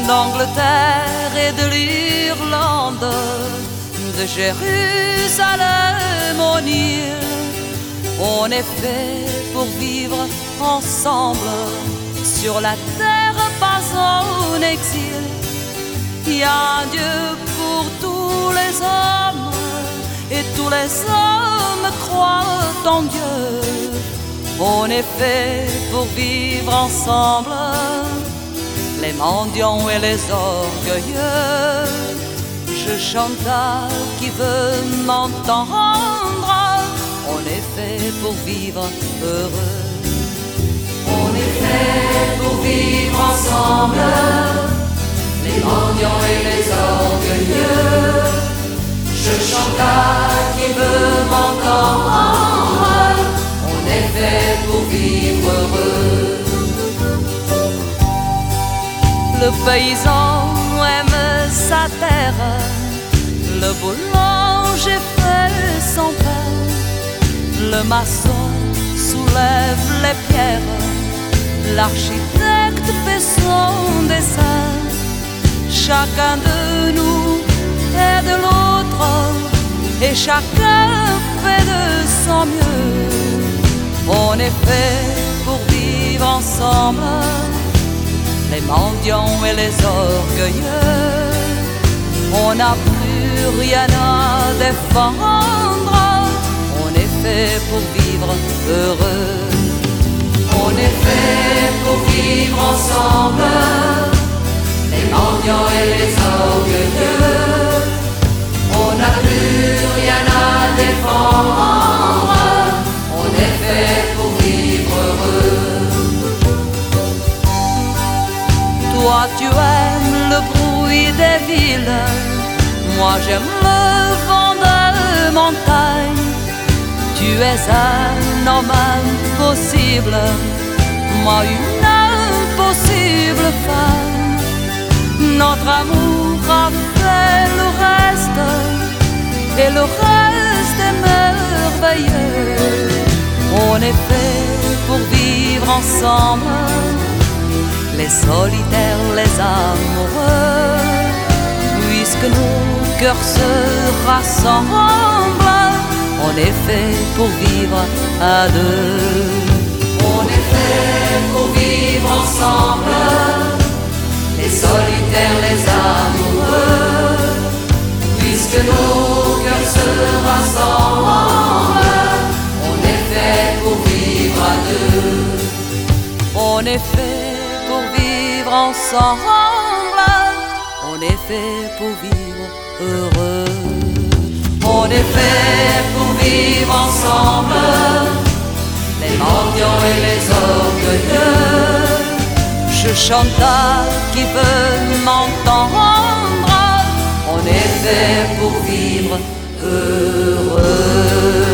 d'Angleterre et de l'Irlande, de Jérusalem au Nil. On est fait pour vivre ensemble sur la terre, pas en exil. Il y a un Dieu pour tous les hommes et tous les hommes croient en Dieu. On est fait pour vivre ensemble, les mendiants et les orgueilleux. Je chante à qui veut m'entendre. On est fait pour vivre heureux. On est fait pour vivre ensemble, les mendiants et les orgueilleux. Je chante à qui veut m'entendre. On est fait pour vivre heureux. Le paysan aime sa terre, le boulanger fait son pain, le maçon soulève les pierres, l'architecte fait son dessin. Chacun de nous est de l'autre et chacun fait de son mieux. On est fait pour vivre ensemble, les mendiants et les orgueilleux. On n'a plus rien à défendre. On est fait pour vivre heureux. On est fait pour vivre ensemble, les mendiants et les orgueilleux. On n'a plus rien à défendre. On est fait pour vivre heureux. Toi tu aimes le bruit des villes, moi j'aime le vent des montagnes. Tu es un homme impossible, moi une impossible femme. Notre amour a fait le reste, et le reste est merveilleux. On est fait pour vivre ensemble, les solitaires, les amoureux. Puisque nos cœurs se rassemblent, on est fait pour vivre à deux. On est fait pour vivre ensemble, les solitaires, les amoureux. Puisque nos cœurs se rassemblent, on est fait pour vivre à deux. On est fait pour vivre ensemble, on est fait pour vivre heureux. On est fait pour vivre ensemble, les mendiants et les orgueilleux. Je chante à qui veut m'entendre. On est fait pour vivre heureux.